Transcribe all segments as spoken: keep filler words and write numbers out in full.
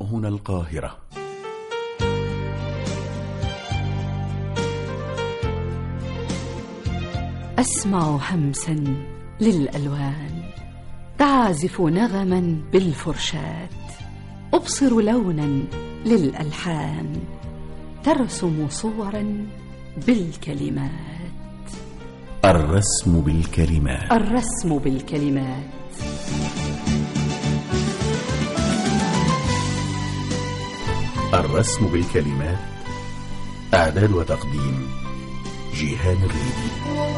هنا القاهرة. أسمع همسا للألوان تعزف نغما بالفرشاة، أبصر لونا للألحان ترسم صورا بالكلمات. الرسم بالكلمات. الرسم بالكلمات. الرسم بالكلمات. إعداد وتقديم جيهان الريدي.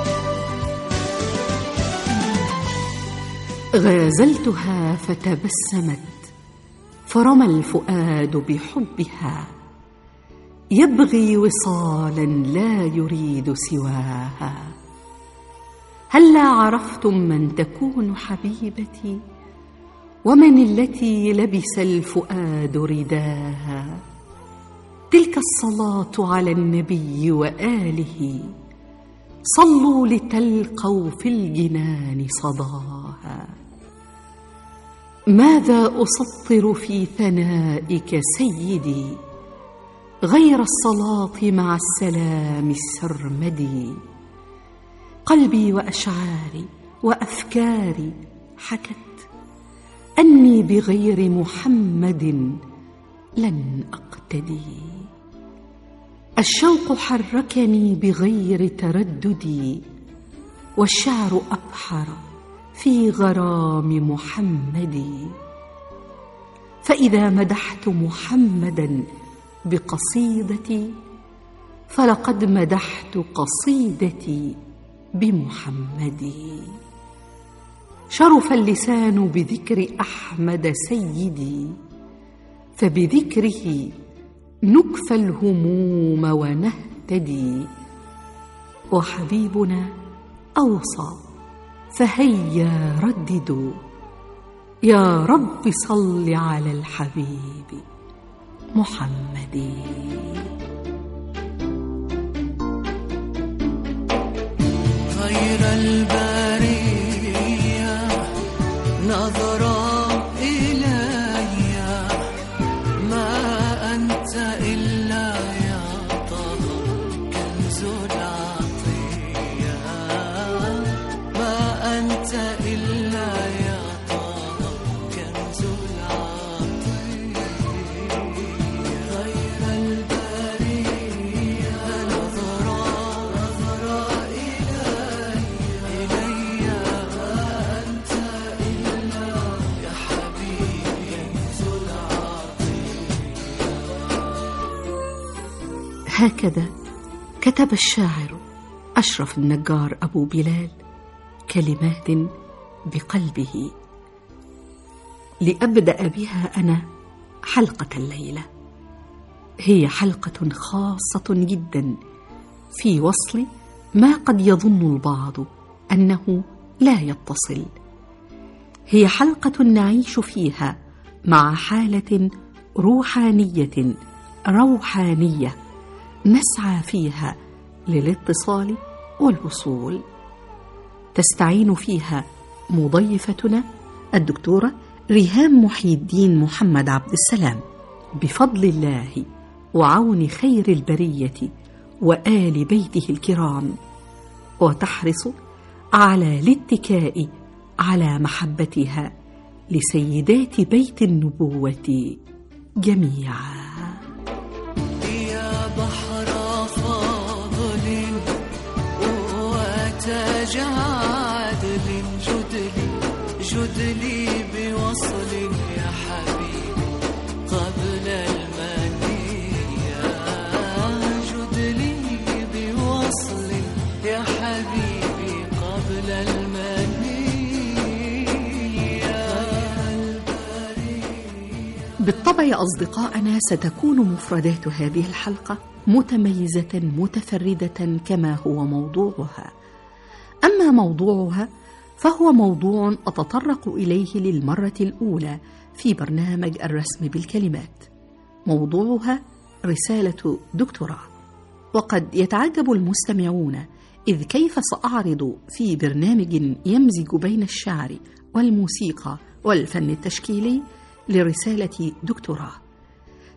غازلتها فتبسمت فرمى الفؤاد بحبها، يبغي وصالا لا يريد سواها. هلا عرفتم من تكون حبيبتي، ومن التي لبس الفؤاد رداها. تلك الصلاة على النبي وآله، صلوا لتلقوا في الجنان صداها. ماذا أسطر في ثنائك سيدي غير الصلاة مع السلام السرمدي؟ قلبي وأشعاري وأفكاري حكت أني بغير محمد لن أقتدي. الشوق حركني بغير ترددي، والشعر أبحر في غرام محمد. فإذا مدحت محمدا بقصيدتي، فلقد مدحت قصيدتي بمحمد. شرف اللسان بذكر أحمد سيدي، فبذكره نكفى الهموم ونهتدي. وحبيبنا أوصى فهيا رددوا، يا رب صل على الحبيب محمد. غير البرية نظرا إلي، ما أنت إلا يا طه كنز العطية. ما أنت إلا يا طه كنز العطية. غير البرية نظرا نظرا إلي إلي، ما أنت إلا يا حبيبي كنز العطية. هكذا كتب الشاعر أشرف النجار أبو بلال كلمات بقلبه لأبدأ بها أنا حلقة الليلة. هي حلقة خاصة جدا في وصل ما قد يظن البعض أنه لا يتصل. هي حلقة نعيش فيها مع حالة روحانية روحانية نسعى فيها للاتصال والوصول. تستعين فيها مضيفتنا الدكتورة ريهام محي الدين محمد عبد السلام بفضل الله وعون خير البرية وآل بيته الكرام، وتحرص على الاتكاء على محبتها لسيدات بيت النبوة جميعا. يا بحر فاضل وتاج عادل، جدلي جدلي بوصل يا حبيبي قبل المنية. جدلي بوصل يا حبيبي قبل المنية. بالطبع يا أصدقائنا ستكون مفردات هذه الحلقة متميزة متفردة كما هو موضوعها. أما موضوعها فهو موضوع أتطرق إليه للمرة الأولى في برنامج الرسم بالكلمات. موضوعها رسالة دكتوراه. وقد يتعجب المستمعون إذ كيف سأعرض في برنامج يمزج بين الشعر والموسيقى والفن التشكيلي لرسالة دكتوراه.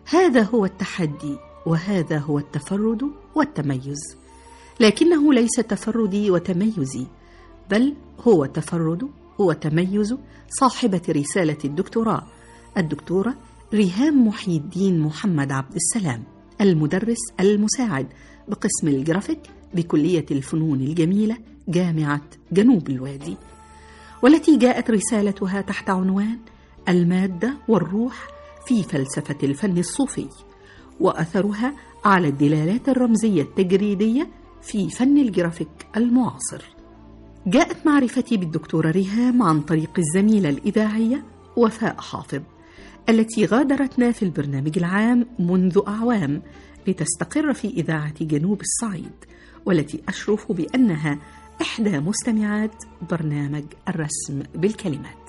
هذا هو التحدي، وهذا هو التفرد والتميز، لكنه ليس تفردي وتميزي، بل هو تفرد وتميز صاحبة رسالة الدكتوراه الدكتورة ريهام محي الدين محمد عبد السلام، المدرس المساعد بقسم الجرافيك بكلية الفنون الجميلة جامعة جنوب الوادي، والتي جاءت رسالتها تحت عنوان المادة والروح في فلسفة الفن الصوفي، وأثرها على الدلالات الرمزية التجريدية في فن الجرافيك المعاصر. جاءت معرفتي بالدكتورة ريهام عن طريق الزميلة الإذاعية وفاء حافظ، التي غادرتنا في البرنامج العام منذ أعوام لتستقر في إذاعة جنوب الصعيد، والتي أشرف بأنها إحدى مستمعات برنامج الرسم بالكلمات.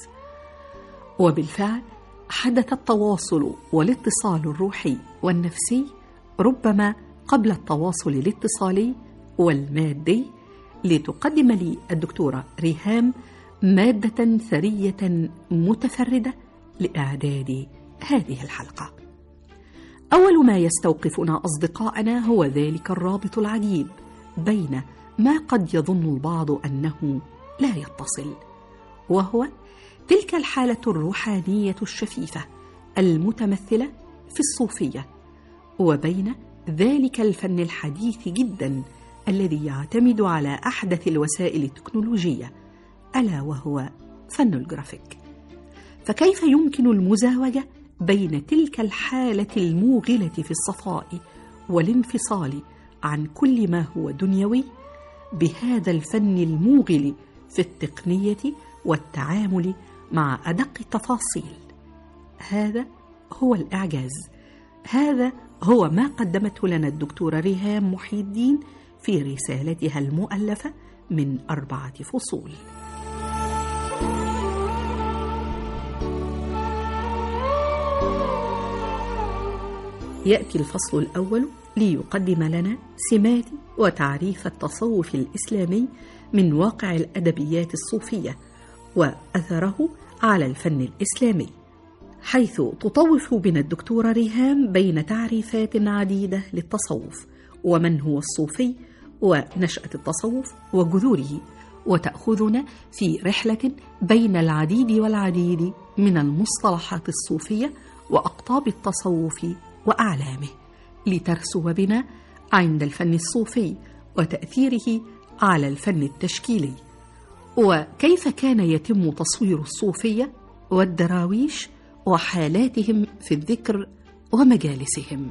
وبالفعل حدث التواصل والاتصال الروحي والنفسي ربما قبل التواصل الاتصالي والمادي، لتقدم لي الدكتورة ريهام مادة ثرية متفردة لإعداد هذه الحلقة. أول ما يستوقفنا أصدقائنا هو ذلك الرابط العجيب بين ما قد يظن البعض أنه لا يتصل، وهو تلك الحالة الروحانية الشفيفة المتمثلة في الصوفية، وبين ذلك الفن الحديث جدا الذي يعتمد على أحدث الوسائل التكنولوجية، ألا وهو فن الجرافيك. فكيف يمكن المزاوجة بين تلك الحالة الموغلة في الصفاء والانفصال عن كل ما هو دنيوي بهذا الفن الموغل في التقنية والتعامل مع أدق التفاصيل؟ هذا هو الإعجاز، هذا هو ما قدمته لنا الدكتورة ريهام محي الدين في رسالتها المؤلفة من أربعة فصول. يأتي الفصل الأول ليقدم لنا سمات وتعريف التصوف الإسلامي من واقع الأدبيات الصوفية وأثره على الفن الإسلامي، حيث تطوف بنا الدكتورة ريهام بين تعريفات عديدة للتصوف ومن هو الصوفي ونشأة التصوف وجذوره، وتأخذنا في رحلة بين العديد والعديد من المصطلحات الصوفية وأقطاب التصوف وأعلامه، لترسو بنا عند الفن الصوفي وتأثيره على الفن التشكيلي، وكيف كان يتم تصوير الصوفية والدراويش وحالاتهم في الذكر ومجالسهم.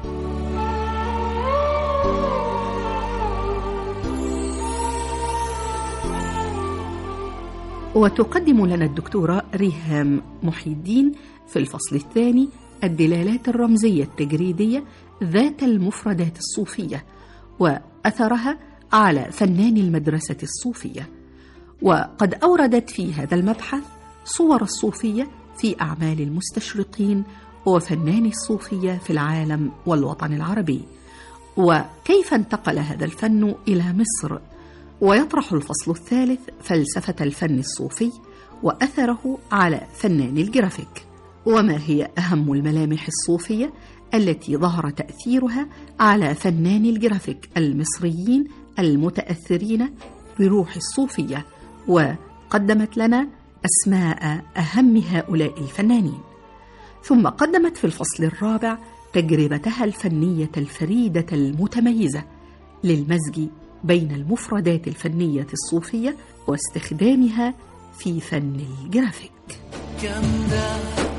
وتقدم لنا الدكتورة ريهام محي الدين في الفصل الثاني الدلالات الرمزية التجريدية ذات المفردات الصوفية وأثرها على فنان المدرسة الصوفية، وقد أوردت في هذا المبحث صور الصوفية في أعمال المستشرقين وفنان الصوفية في العالم والوطن العربي، وكيف انتقل هذا الفن إلى مصر. ويطرح الفصل الثالث فلسفة الفن الصوفي وأثره على فنان الجرافيك، وما هي أهم الملامح الصوفية التي ظهر تأثيرها على فنان الجرافيك المصريين المتأثرين بروح الصوفية، وقدمت لنا أسماء أهم هؤلاء الفنانين. ثم قدمت في الفصل الرابع تجربتها الفنية الفريدة المتميزة للمزج بين المفردات الفنية الصوفية واستخدامها في فن الجرافيك. كم ذا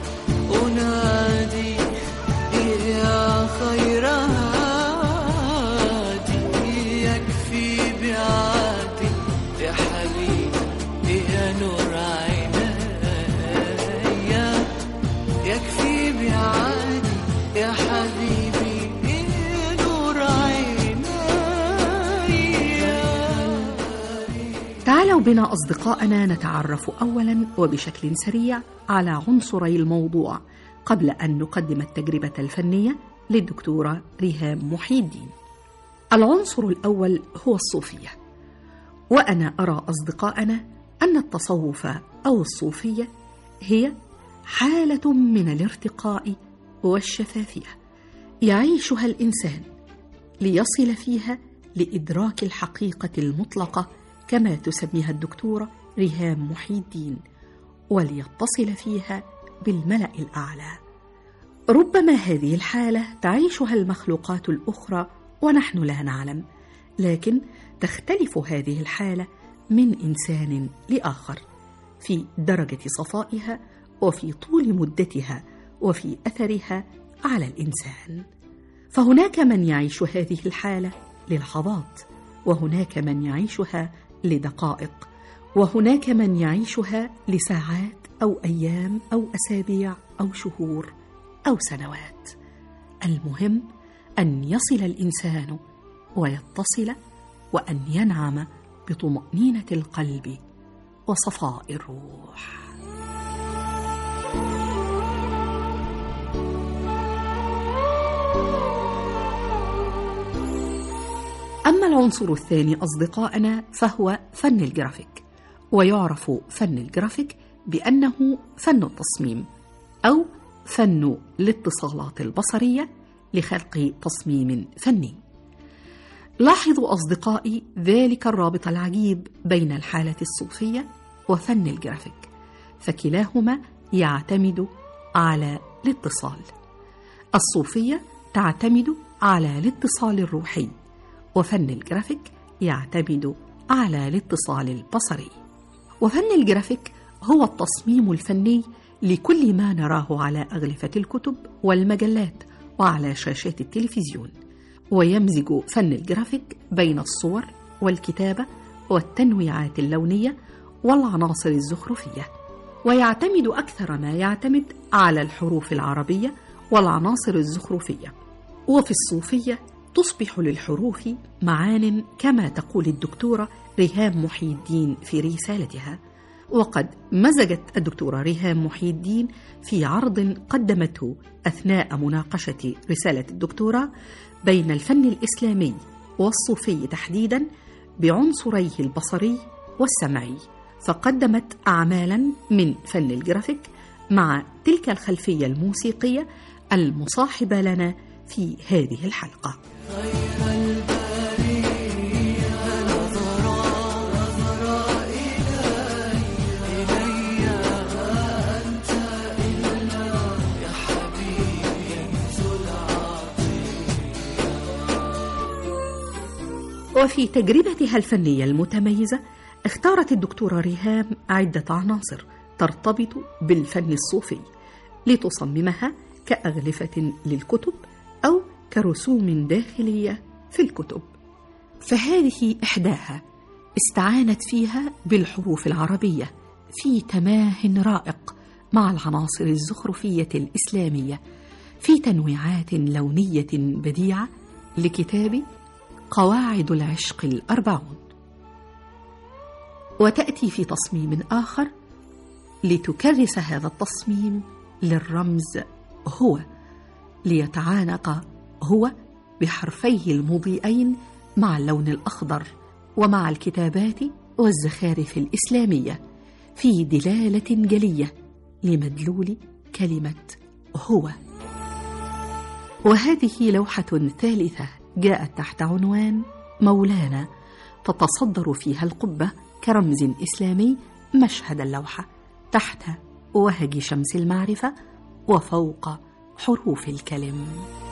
أنادي يا خير هادي، يكفي بعادي يا حبيبي يا نور عيني، يكفي بعادي يا حبيبي يا نور عيني. تعالوا بنا أصدقائنا نتعرف أولا وبشكل سريع على عنصري الموضوع قبل أن نقدم التجربة الفنية للدكتورة ريهام محي الدين. العنصر الأول هو الصوفية، وأنا أرى أصدقائنا أن التصوف أو الصوفية هي حالة من الارتقاء والشفافية يعيشها الإنسان ليصل فيها لإدراك الحقيقة المطلقة كما تسميها الدكتورة ريهام محي الدين، وليتصل فيها بالملأ الأعلى. ربما هذه الحالة تعيشها المخلوقات الأخرى ونحن لا نعلم، لكن تختلف هذه الحالة من إنسان لآخر في درجة صفائها وفي طول مدتها وفي أثرها على الإنسان. فهناك من يعيش هذه الحالة للحظات، وهناك من يعيشها لدقائق، وهناك من يعيشها لساعات أو أيام أو أسابيع أو شهور أو سنوات. المهم أن يصل الإنسان ويتصل وأن ينعم بطمأنينة القلب وصفاء الروح. أما العنصر الثاني أصدقائنا فهو فن الجرافيك، ويعرف فن الجرافيك بأنه فن التصميم أو فن الاتصالات البصرية لخلق تصميم فني. لاحظوا أصدقائي ذلك الرابط العجيب بين الحالة الصوفية وفن الجرافيك، فكلاهما يعتمد على الاتصال. الصوفية تعتمد على الاتصال الروحي، وفن الجرافيك يعتمد على الاتصال البصري. وفن الجرافيك هو التصميم الفني لكل ما نراه على أغلفة الكتب والمجلات وعلى شاشات التلفزيون، ويمزج فن الجرافيك بين الصور والكتابة والتنويعات اللونية والعناصر الزخرفية، ويعتمد أكثر ما يعتمد على الحروف العربية والعناصر الزخرفية. وفي الصوفية تصبح للحروف معان كما تقول الدكتورة ريهام محي الدين في رسالتها. وقد مزجت الدكتورة ريهام محي الدين في عرض قدمته أثناء مناقشة رسالة الدكتوراه بين الفن الإسلامي والصوفي تحديداً بعنصريه البصري والسمعي، فقدمت أعمالاً من فن الجرافيك مع تلك الخلفية الموسيقية المصاحبة لنا في هذه الحلقة. وفي تجربتها الفنية المتميزة اختارت الدكتورة ريهام عدة عناصر ترتبط بالفن الصوفي لتصممها كأغلفة للكتب أو كرسوم داخلية في الكتب. فهذه إحداها استعانت فيها بالحروف العربية في تماه رائق مع العناصر الزخرفية الإسلامية في تنويعات لونية بديعة لكتاب قواعد العشق الأربعون. وتأتي في تصميم آخر لتكرس هذا التصميم للرمز هو، ليتعانق هو بحرفيه المضيئين مع اللون الأخضر ومع الكتابات والزخارف الإسلامية في دلالة جلية لمدلول كلمة هو. وهذه لوحة ثالثة جاءت تحت عنوان مولانا، تتصدر فيها القبة كرمز إسلامي مشهد اللوحة تحت وهج شمس المعرفة وفوق حروف الكلم.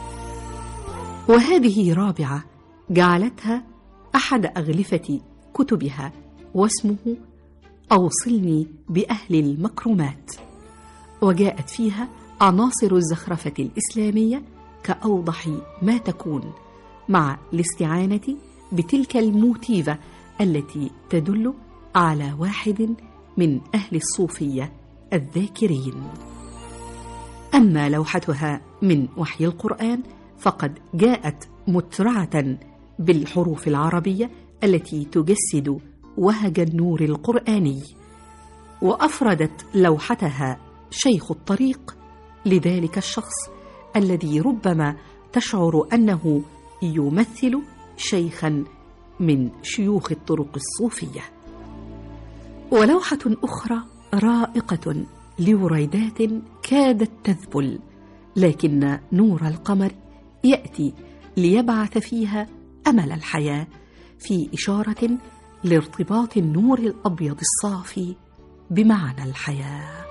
وهذه رابعة جعلتها أحد أغلفة كتبها، واسمه أوصلني بأهل المكرمات، وجاءت فيها عناصر الزخرفة الإسلامية كأوضح ما تكون، مع الاستعانة بتلك الموتيفة التي تدل على واحد من أهل الصوفية الذاكرين. أما لوحتها من وحي القرآن فقد جاءت مترعة بالحروف العربية التي تجسد وهج النور القرآني، وأفردت لوحتها شيخ الطريق لذلك الشخص الذي ربما تشعر أنه يمثل شيخاً من شيوخ الطرق الصوفية. ولوحة أخرى رائقة لوريدات كادت تذبل لكن نور القمر يأتي ليبعث فيها أمل الحياة، في إشارة لارتباط النور الأبيض الصافي بمعنى الحياة.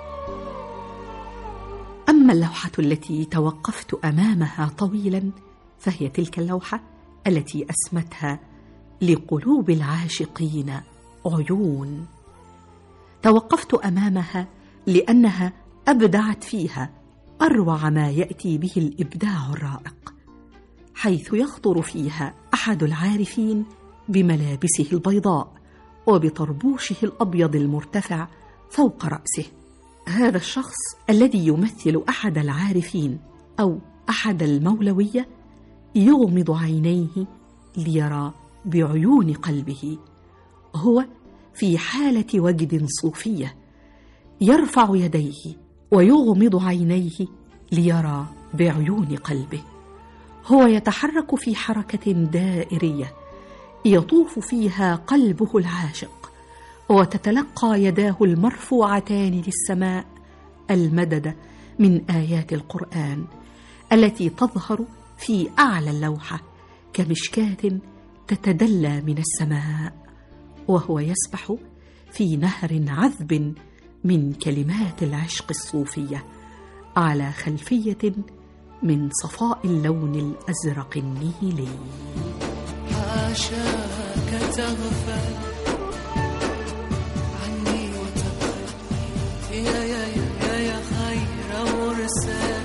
أما اللوحة التي توقفت أمامها طويلا فهي تلك اللوحة التي أسمتها لقلوب العاشقين عيون. توقفت أمامها لأنها أبدعت فيها أروع ما يأتي به الإبداع الرائق، حيث يخطر فيها أحد العارفين بملابسه البيضاء وبطربوشه الأبيض المرتفع فوق رأسه. هذا الشخص الذي يمثل أحد العارفين أو أحد المولوية يغمض عينيه ليرى بعيون قلبه، هو في حالة وجد صوفية، يرفع يديه ويغمض عينيه ليرى بعيون قلبه. هو يتحرك في حركة دائرية يطوف فيها قلبه العاشق، وتتلقى يداه المرفوعتان للسماء المدد من آيات القرآن التي تظهر في أعلى اللوحة كمشكاة تتدلى من السماء، وهو يسبح في نهر عذب من كلمات العشق الصوفية على خلفية من صفاء اللون الأزرق النيلي. حاشاك تغفل عني وتبخل يا يا يا يا خير مرسل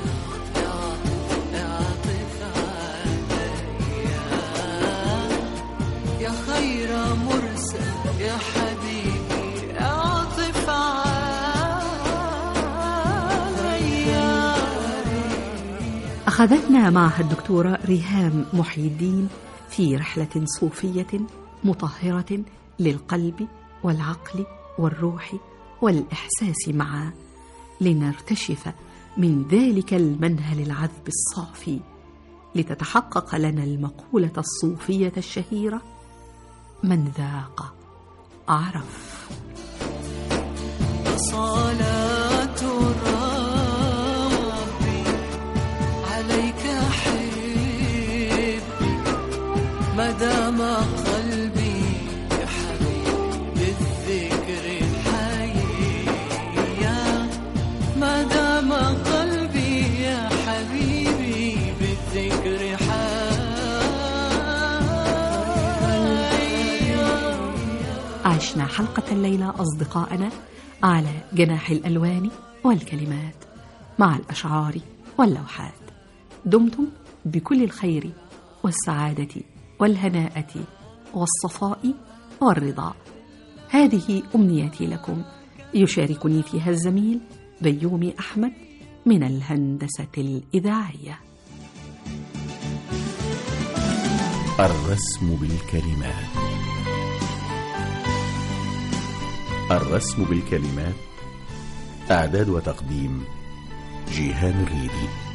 اعطف عليا يا خير مرسل يا حبيبي اعطف عليا. أخذتنا معها الدكتورة ريهام محي الدين في رحلة صوفية مطهرة للقلب والعقل والروح والإحساس معا، لنرتشف من ذلك المنهل العذب الصافي، لتتحقق لنا المقولة الصوفية الشهيرة: من ذاق عرف. صلاة ربي عليك حبي ما دام قلبي يا حبيبي بالذكر حيا، ما دام قلبي يا حبيبي بالذكر حيا. عشنا حلقة الليلة أصدقائنا على جناح الألوان والكلمات مع الأشعار واللوحات. دمتم بكل الخير والسعادة والهناءة والصفاء والرضا. هذه أمنيتي لكم، يشاركني فيها الزميل بيومي أحمد من الهندسة الإذاعية. الرسم بالكلمات. الرسم بالكلمات، إعداد وتقديم جيهان الريدي.